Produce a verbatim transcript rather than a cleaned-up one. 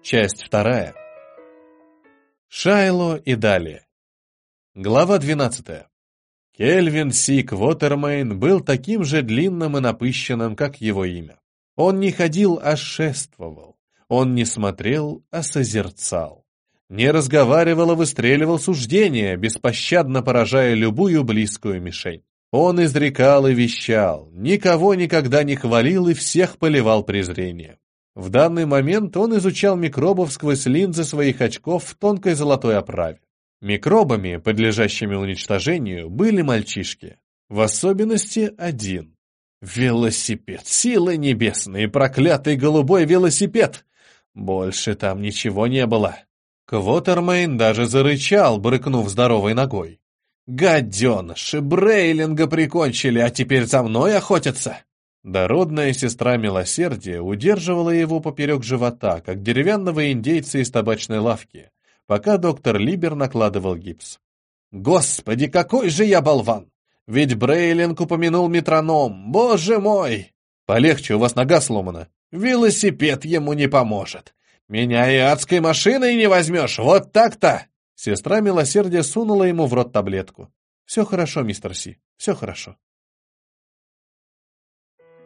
Часть вторая. Шайло и далее. Глава двенадцатая. Кельвин Си Квотермейн был таким же длинным и напыщенным, как его имя. Он не ходил, а шествовал. Он не смотрел, а созерцал. Не разговаривал, а выстреливал суждения, беспощадно поражая любую близкую мишень. Он изрекал и вещал, никого никогда не хвалил и всех поливал презрением. В данный момент он изучал микробов сквозь линзы своих очков в тонкой золотой оправе. Микробами, подлежащими уничтожению, были мальчишки. В особенности один. Велосипед! Силы небесные! Проклятый голубой велосипед! Больше там ничего не было. Квотермейн даже зарычал, брыкнув здоровой ногой. «Гаденыши! Брейлинга прикончили, а теперь за мной охотятся!» Дородная сестра милосердия удерживала его поперек живота, как деревянного индейца из табачной лавки, пока доктор Либер накладывал гипс. «Господи, какой же я болван! Ведь Брейлинг упомянул метроном! Боже мой! Полегче, у вас нога сломана. Велосипед ему не поможет. Меня и адской машиной не возьмешь, вот так-то!» Сестра милосердия сунула ему в рот таблетку. «Все хорошо, мистер Си, все хорошо».